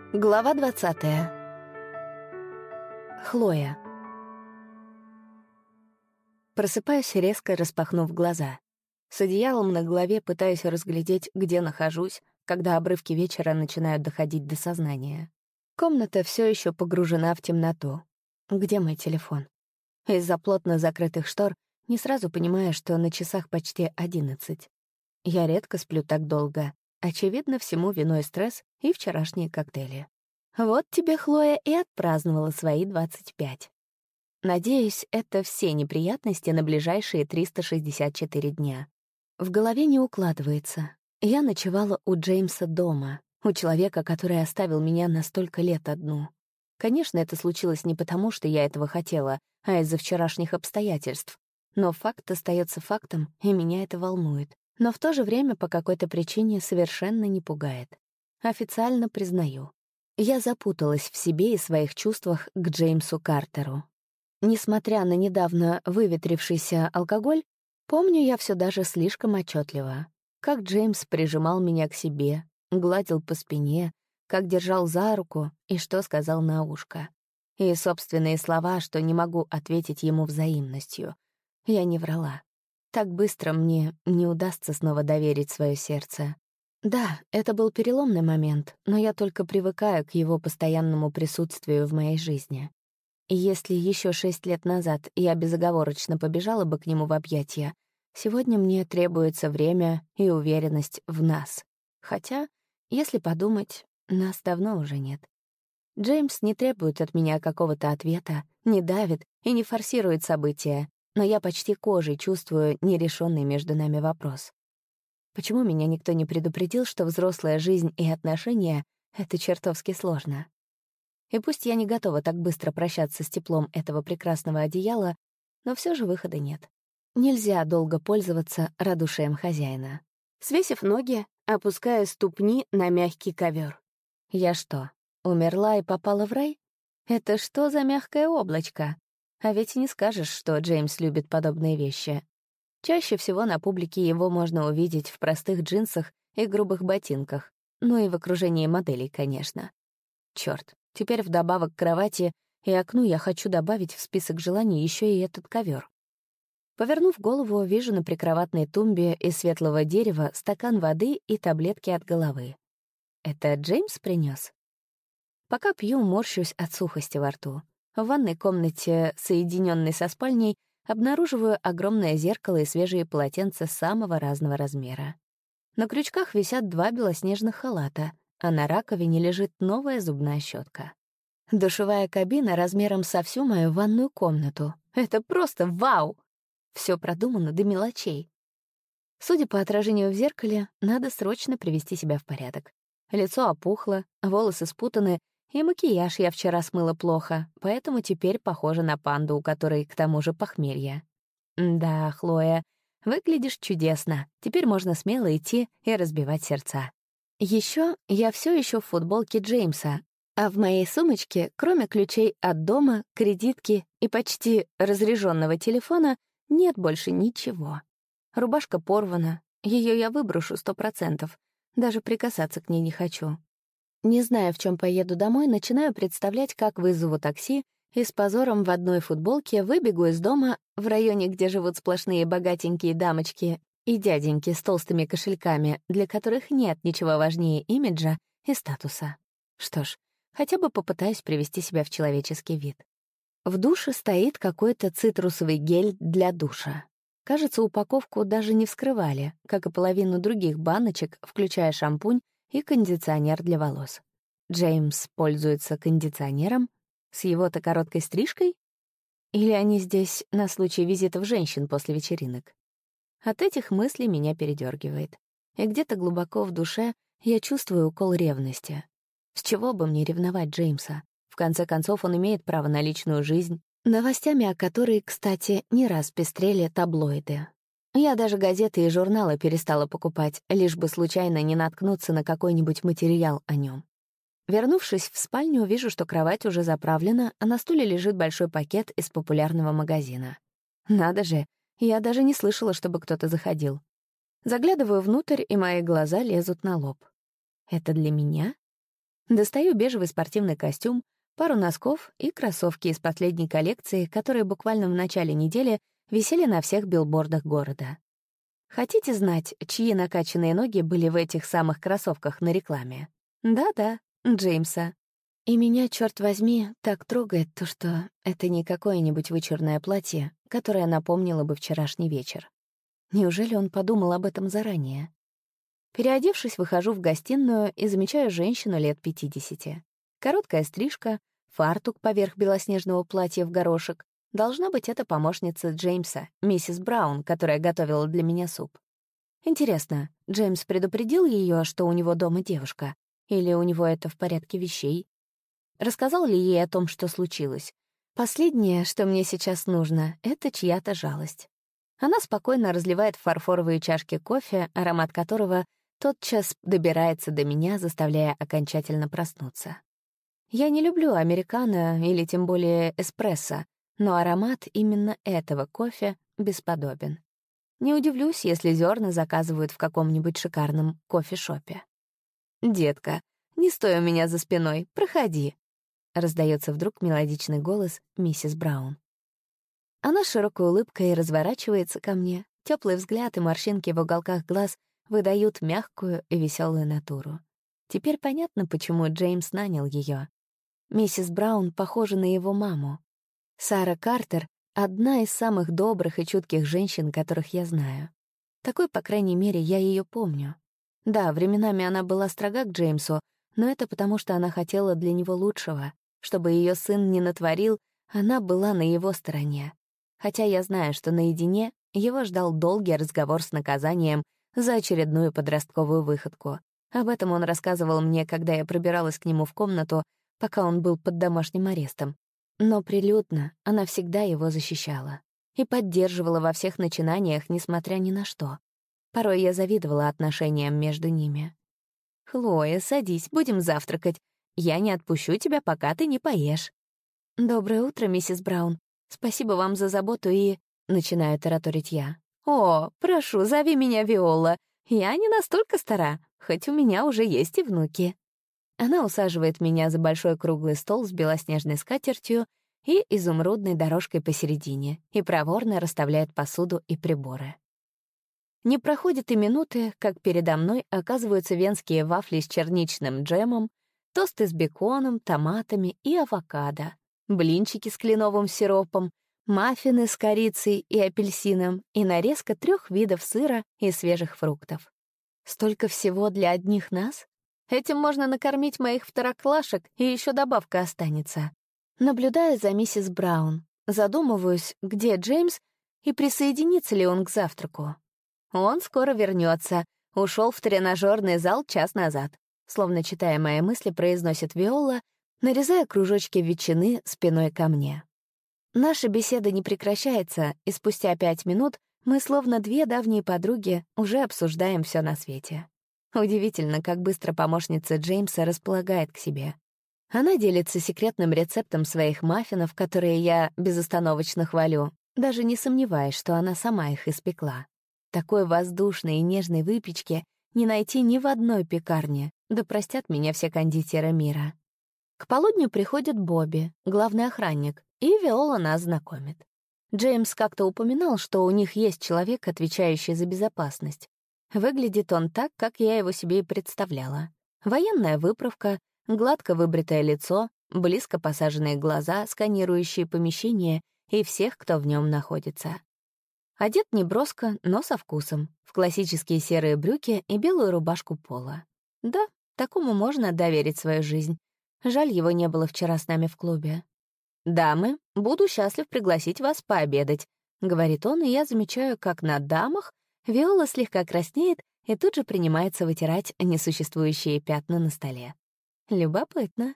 Глава 20. Хлоя. Просыпаюсь, резко распахнув глаза. С одеялом на голове пытаюсь разглядеть, где нахожусь, когда обрывки вечера начинают доходить до сознания. Комната все еще погружена в темноту. Где мой телефон? Из-за плотно закрытых штор не сразу понимаю, что на часах почти 11. Я редко сплю так долго. Очевидно, всему виной стресс и вчерашние коктейли. Вот тебе, Хлоя, и отпраздновала свои 25. Надеюсь, это все неприятности на ближайшие 364 дня. В голове не укладывается. Я ночевала у Джеймса дома, у человека, который оставил меня на столько лет одну. Конечно, это случилось не потому, что я этого хотела, а из-за вчерашних обстоятельств. Но факт остается фактом, и меня это волнует. Но в то же время по какой-то причине совершенно не пугает. Официально признаю. Я запуталась в себе и своих чувствах к Джеймсу Картеру. Несмотря на недавно выветрившийся алкоголь, помню я все даже слишком отчетливо. Как Джеймс прижимал меня к себе, гладил по спине, как держал за руку и что сказал на ушко. И собственные слова, что не могу ответить ему взаимностью. Я не врала. Так быстро мне не удастся снова доверить свое сердце. Да, это был переломный момент, но я только привыкаю к его постоянному присутствию в моей жизни. И если еще 6 лет назад я безоговорочно побежала бы к нему в объятия, сегодня мне требуется время и уверенность в нас. Хотя, если подумать, нас давно уже нет. Джеймс не требует от меня какого-то ответа, не давит и не форсирует события, но я почти кожей чувствую нерешенный между нами вопрос. Почему меня никто не предупредил, что взрослая жизнь и отношения — это чертовски сложно? И пусть я не готова так быстро прощаться с теплом этого прекрасного одеяла, но все же выхода нет. Нельзя долго пользоваться радушием хозяина. Свесив ноги, опускаю ступни на мягкий ковер. Я что, умерла и попала в рай? Это что за мягкое облачко? А ведь и не скажешь, что Джеймс любит подобные вещи. Чаще всего на публике его можно увидеть в простых джинсах и грубых ботинках, ну и в окружении моделей, конечно. Чёрт, теперь вдобавок к кровати и окну я хочу добавить в список желаний еще и этот ковер. Повернув голову, вижу на прикроватной тумбе из светлого дерева стакан воды и таблетки от головы. Это Джеймс принес? Пока пью, морщусь от сухости во рту. В ванной комнате, соединенной со спальней, обнаруживаю огромное зеркало и свежие полотенца самого разного размера. На крючках висят 2 белоснежных халата, а на раковине лежит новая зубная щетка. Душевая кабина размером со всю мою ванную комнату. Это просто вау! Все продумано до мелочей. Судя по отражению в зеркале, надо срочно привести себя в порядок. Лицо опухло, волосы спутаны, и макияж я вчера смыла плохо, поэтому теперь похожа на панду, у которой к тому же похмелье. Да, Хлоя, выглядишь чудесно. Теперь можно смело идти и разбивать сердца. Еще я все еще в футболке Джеймса, а в моей сумочке, кроме ключей от дома, кредитки и почти разряженного телефона, нет больше ничего. Рубашка порвана, ее я выброшу 100%, даже прикасаться к ней не хочу. Не зная, в чем поеду домой, начинаю представлять, как вызову такси и с позором в одной футболке выбегу из дома в районе, где живут сплошные богатенькие дамочки и дяденьки с толстыми кошельками, для которых нет ничего важнее имиджа и статуса. Что ж, хотя бы попытаюсь привести себя в человеческий вид. В душе стоит какой-то цитрусовый гель для душа. Кажется, упаковку даже не вскрывали, как и половину других баночек, включая шампунь и кондиционер для волос. Джеймс пользуется кондиционером? С его-то короткой стрижкой? Или они здесь на случай визитов женщин после вечеринок? От этих мыслей меня передергивает. И где-то глубоко в душе я чувствую укол ревности. С чего бы мне ревновать Джеймса? В конце концов, он имеет право на личную жизнь, новостями о которой, кстати, не раз пестрели таблоиды. Я даже газеты и журналы перестала покупать, лишь бы случайно не наткнуться на какой-нибудь материал о нем. Вернувшись в спальню, вижу, что кровать уже заправлена, а на стуле лежит большой пакет из популярного магазина. Надо же, я даже не слышала, чтобы кто-то заходил. Заглядываю внутрь, и мои глаза лезут на лоб. Это для меня? Достаю бежевый спортивный костюм, пару носков и кроссовки из последней коллекции, которые буквально в начале недели висели на всех билбордах города. Хотите знать, чьи накачанные ноги были в этих самых кроссовках на рекламе? Да-да, Джеймса. И меня, черт возьми, так трогает то, что это не какое-нибудь вычурное платье, которое напомнило бы вчерашний вечер. Неужели он подумал об этом заранее? Переодевшись, выхожу в гостиную и замечаю женщину лет 50. Короткая стрижка, фартук поверх белоснежного платья в горошек. Должна быть, это помощница Джеймса, миссис Браун, которая готовила для меня суп. Интересно, Джеймс предупредил ее, что у него дома девушка? Или у него это в порядке вещей? Рассказал ли ей о том, что случилось? Последнее, что мне сейчас нужно, — это чья-то жалость. Она спокойно разливает в фарфоровые чашки кофе, аромат которого тотчас добирается до меня, заставляя окончательно проснуться. Я не люблю американо или тем более эспрессо, но аромат именно этого кофе бесподобен. Не удивлюсь, если зерна заказывают в каком-нибудь шикарном кофешопе. «Детка, не стой у меня за спиной, проходи», — раздается вдруг мелодичный голос миссис Браун. Она с широкой улыбкой разворачивается ко мне, теплый взгляд и морщинки в уголках глаз выдают мягкую и веселую натуру. Теперь понятно, почему Джеймс нанял ее. Миссис Браун похожа на его маму. Сара Картер — одна из самых добрых и чутких женщин, которых я знаю. Такой, по крайней мере, я ее помню. Да, временами она была строга к Джеймсу, но это потому, что она хотела для него лучшего. Чтобы ее сын не натворил, она была на его стороне. Хотя я знаю, что наедине его ждал долгий разговор с наказанием за очередную подростковую выходку. Об этом он рассказывал мне, когда я пробиралась к нему в комнату, пока он был под домашним арестом. Но прилюдно она всегда его защищала и поддерживала во всех начинаниях, несмотря ни на что. Порой я завидовала отношениям между ними. «Хлоя, садись, будем завтракать. Я не отпущу тебя, пока ты не поешь». «Доброе утро, миссис Браун. Спасибо вам за заботу и...» — начинаю тараторить я. «О, прошу, зови меня Виола. Я не настолько стара, хоть у меня уже есть и внуки». Она усаживает меня за большой круглый стол с белоснежной скатертью и изумрудной дорожкой посередине и проворно расставляет посуду и приборы. Не проходит и минуты, как передо мной оказываются венские вафли с черничным джемом, тосты с беконом, томатами и авокадо, блинчики с кленовым сиропом, маффины с корицей и апельсином и нарезка 3 видов сыра и свежих фруктов. Столько всего для одних нас? Этим можно накормить моих второклашек, и еще добавка останется. Наблюдаю за миссис Браун, задумываюсь, где Джеймс и присоединится ли он к завтраку. Он скоро вернется. Ушел в тренажерный зал час назад. Словно читая мои мысли, произносит Виола, нарезая кружочки ветчины спиной ко мне. Наша беседа не прекращается, и спустя 5 минут мы, словно 2 давние подруги, уже обсуждаем все на свете. Удивительно, как быстро помощница Джеймса располагает к себе. Она делится секретным рецептом своих маффинов, которые я безостановочно хвалю, даже не сомневаясь, что она сама их испекла. Такой воздушной и нежной выпечки не найти ни в одной пекарне, да простят меня все кондитеры мира. К полудню приходит Бобби, главный охранник, и Виола нас знакомит. Джеймс как-то упоминал, что у них есть человек, отвечающий за безопасность. Выглядит он так, как я его себе и представляла. Военная выправка, гладко выбритое лицо, близко посаженные глаза, сканирующие помещение и всех, кто в нем находится. Одет неброско, но со вкусом, в классические серые брюки и белую рубашку пола. Да, такому можно доверить свою жизнь. Жаль, его не было вчера с нами в клубе. «Дамы, буду счастлив пригласить вас пообедать», — говорит он, и я замечаю, как на дамах Виола слегка краснеет и тут же принимается вытирать несуществующие пятна на столе. Любопытно.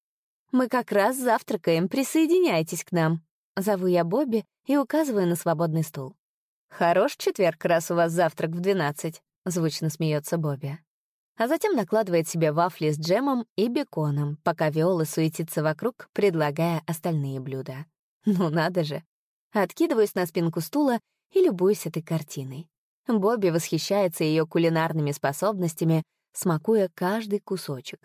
«Мы как раз завтракаем, присоединяйтесь к нам», — зову я Бобби и указываю на свободный стул. «Хорош четверг, раз у вас завтрак в 12», — звучно смеется Бобби. А затем накладывает себе вафли с джемом и беконом, пока Виола суетится вокруг, предлагая остальные блюда. Ну надо же. Откидываюсь на спинку стула и любуюсь этой картиной. Бобби восхищается ее кулинарными способностями, смакуя каждый кусочек.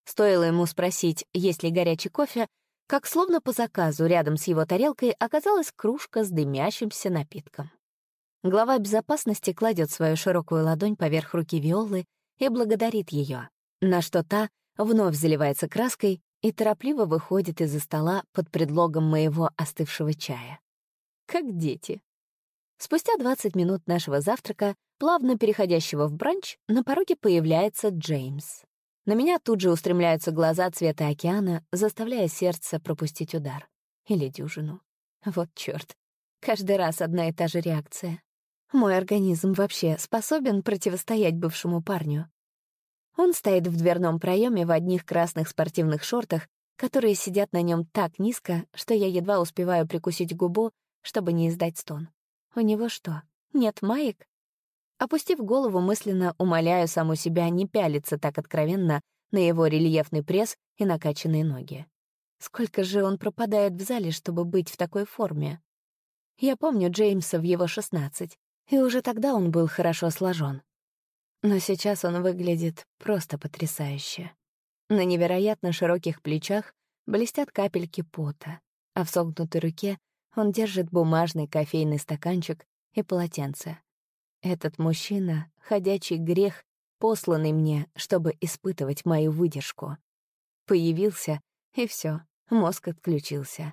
Стоило ему спросить, есть ли горячий кофе, как словно по заказу рядом с его тарелкой оказалась кружка с дымящимся напитком. Глава безопасности кладет свою широкую ладонь поверх руки Виолы и благодарит ее, на что та вновь заливается краской и торопливо выходит из-за стола под предлогом моего остывшего чая. Как дети. Спустя 20 минут нашего завтрака, плавно переходящего в бранч, на пороге появляется Джеймс. На меня тут же устремляются глаза цвета океана, заставляя сердце пропустить удар. Или дюжину. Вот чёрт. Каждый раз одна и та же реакция. Мой организм вообще способен противостоять бывшему парню. Он стоит в дверном проеме в одних красных спортивных шортах, которые сидят на нем так низко, что я едва успеваю прикусить губу, чтобы не издать стон. У него что, нет маек? Опустив голову, мысленно умоляю саму себя не пялиться так откровенно на его рельефный пресс и накачанные ноги. Сколько же он пропадает в зале, чтобы быть в такой форме? Я помню Джеймса в его 16, и уже тогда он был хорошо сложен. Но сейчас он выглядит просто потрясающе. На невероятно широких плечах блестят капельки пота, а в согнутой руке он держит бумажный кофейный стаканчик и полотенце. Этот мужчина — ходячий грех, посланный мне, чтобы испытывать мою выдержку. Появился, и все, мозг отключился.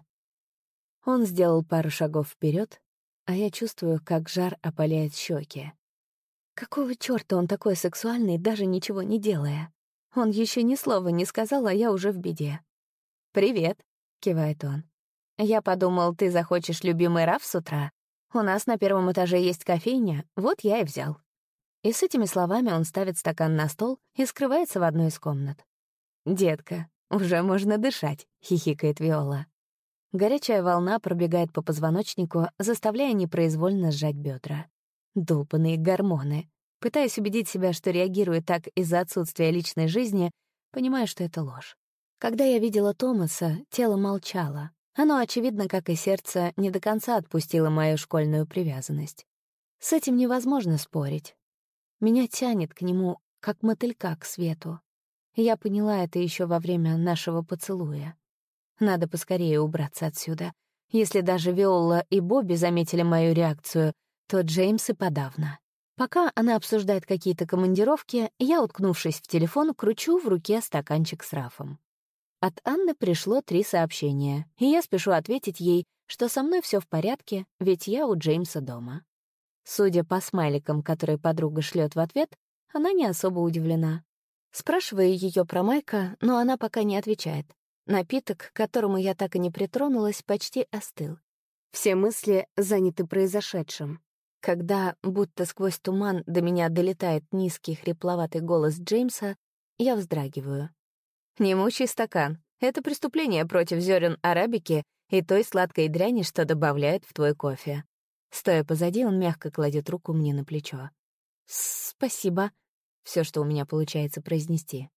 Он сделал пару шагов вперед, а я чувствую, как жар опаляет щеки. Какого чёрта он такой сексуальный, даже ничего не делая? Он еще ни слова не сказал, а я уже в беде. «Привет», — кивает он. «Я подумал, ты захочешь любимый раф с утра. У нас на первом этаже есть кофейня, вот я и взял». И с этими словами он ставит стакан на стол и скрывается в одной из комнат. «Детка, уже можно дышать», — хихикает Виола. Горячая волна пробегает по позвоночнику, заставляя непроизвольно сжать бедра. Долбаные гормоны. Пытаясь убедить себя, что реагирую так из-за отсутствия личной жизни, понимаю, что это ложь. Когда я видела Томаса, тело молчало. Оно, очевидно, как и сердце, не до конца отпустило мою школьную привязанность. С этим невозможно спорить. Меня тянет к нему, как мотылька к свету. Я поняла это еще во время нашего поцелуя. Надо поскорее убраться отсюда. Если даже Виола и Бобби заметили мою реакцию, то Джеймс и подавно. Пока она обсуждает какие-то командировки, я, уткнувшись в телефон, кручу в руке стаканчик с рафом. От Анны пришло 3 сообщения, и я спешу ответить ей, что со мной все в порядке, ведь я у Джеймса дома. Судя по смайликам, которые подруга шлет в ответ, она не особо удивлена. Спрашиваю ее про Майка, но она пока не отвечает. Напиток, к которому я так и не притронулась, почти остыл. Все мысли заняты произошедшим. Когда, будто сквозь туман, до меня долетает низкий хрипловатый голос Джеймса, я вздрагиваю. «Не мучай стакан. Это преступление против зерен арабики и той сладкой дряни, что добавляют в твой кофе». Стоя позади, он мягко кладет руку мне на плечо. «Спасибо», — все, что у меня получается произнести.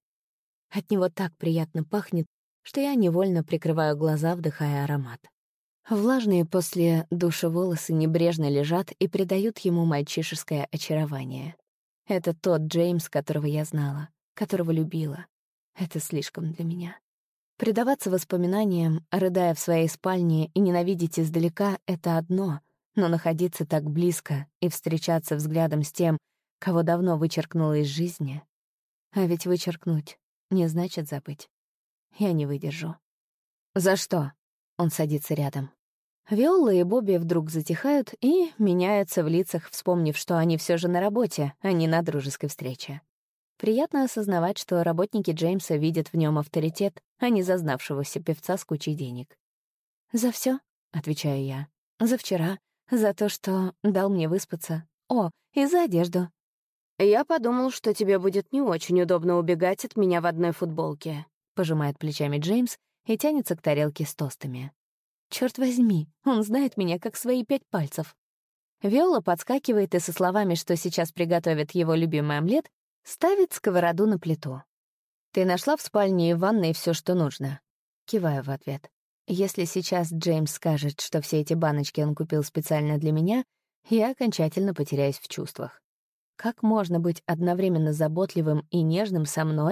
От него так приятно пахнет, что я невольно прикрываю глаза, вдыхая аромат. Влажные после душа волосы небрежно лежат и придают ему мальчишеское очарование. Это тот Джеймс, которого я знала, которого любила. Это слишком для меня. Предаваться воспоминаниям, рыдая в своей спальне и ненавидеть издалека — это одно, но находиться так близко и встречаться взглядом с тем, кого давно вычеркнула из жизни. А ведь вычеркнуть не значит забыть. Я не выдержу. «За что?» — он садится рядом. Виола и Бобби вдруг затихают и меняются в лицах, вспомнив, что они все же на работе, а не на дружеской встрече. Приятно осознавать, что работники Джеймса видят в нем авторитет, а не зазнавшегося певца с кучей денег. «За все, отвечаю я. «За вчера, за то, что дал мне выспаться. О, и за одежду». «Я подумал, что тебе будет не очень удобно убегать от меня в одной футболке», — пожимает плечами Джеймс и тянется к тарелке с тостами. Черт возьми, он знает меня как свои 5 пальцев. Виола подскакивает и со словами, что сейчас приготовит его любимый омлет, ставит сковороду на плиту. «Ты нашла в спальне и в ванной все, что нужно?» Киваю в ответ. Если сейчас Джеймс скажет, что все эти баночки он купил специально для меня, я окончательно потеряюсь в чувствах. Как можно быть одновременно заботливым и нежным со мной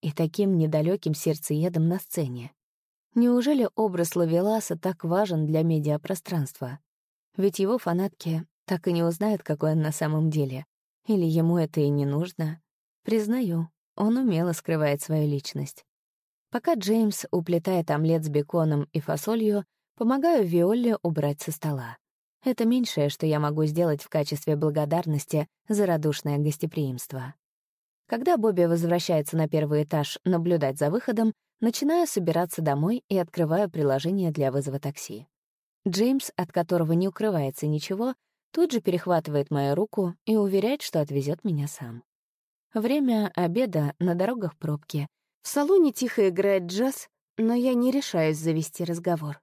и таким недалеким сердцеедом на сцене. Неужели образ Ловеласа так важен для медиапространства? Ведь его фанатки так и не узнают, какой он на самом деле. Или ему это и не нужно. Признаю, он умело скрывает свою личность. Пока Джеймс уплетает омлет с беконом и фасолью, помогаю Виолле убрать со стола. Это меньшее, что я могу сделать в качестве благодарности за радушное гостеприимство. Когда Бобби возвращается на первый этаж наблюдать за выходом, начинаю собираться домой и открываю приложение для вызова такси. Джеймс, от которого не укрывается ничего, тут же перехватывает мою руку и уверяет, что отвезет меня сам. Время обеда, на дорогах пробки. В салоне тихо играет джаз, но я не решаюсь завести разговор.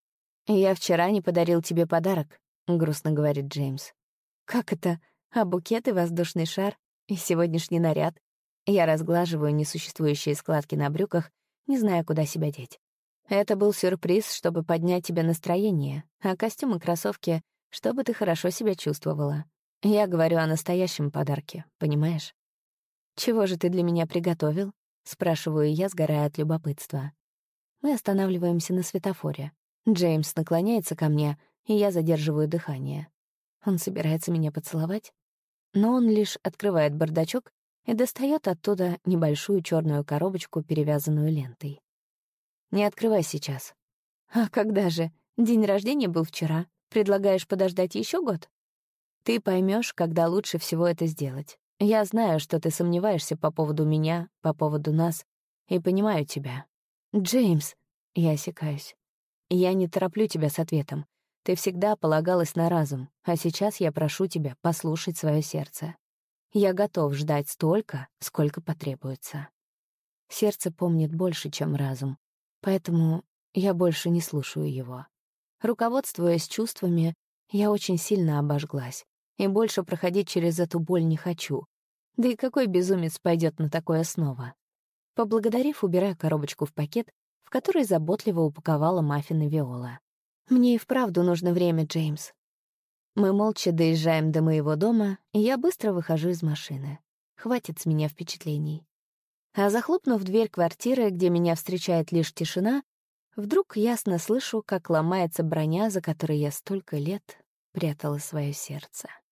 «Я вчера не подарил тебе подарок», — грустно говорит Джеймс. «Как это? А букет и воздушный шар? И сегодняшний наряд?» Я разглаживаю несуществующие складки на брюках, не зная, куда себя деть. Это был сюрприз, чтобы поднять тебе настроение, а костюм и кроссовки, чтобы ты хорошо себя чувствовала. Я говорю о настоящем подарке, понимаешь? «Чего же ты для меня приготовил?» — спрашиваю я, сгорая от любопытства. Мы останавливаемся на светофоре. Джеймс наклоняется ко мне, и я задерживаю дыхание. Он собирается меня поцеловать? Но он лишь открывает бардачок и достает оттуда небольшую черную коробочку, перевязанную лентой. «Не открывай сейчас». «А когда же? День рождения был вчера. Предлагаешь подождать еще год?» «Ты поймешь, когда лучше всего это сделать. Я знаю, что ты сомневаешься по поводу меня, по поводу нас, и понимаю тебя». «Джеймс!» — я осекаюсь. «Я не тороплю тебя с ответом. Ты всегда полагалась на разум, а сейчас я прошу тебя послушать свое сердце. Я готов ждать столько, сколько потребуется». Сердце помнит больше, чем разум, поэтому я больше не слушаю его. Руководствуясь чувствами, я очень сильно обожглась, и больше проходить через эту боль не хочу. Да и какой безумец пойдет на такое снова? Поблагодарив, убираю коробочку в пакет, в который заботливо упаковала маффины Виола. «Мне и вправду нужно время, Джеймс». Мы молча доезжаем до моего дома, и я быстро выхожу из машины. Хватит с меня впечатлений. А захлопнув дверь квартиры, где меня встречает лишь тишина, вдруг ясно слышу, как ломается броня, за которой я столько лет прятала свое сердце.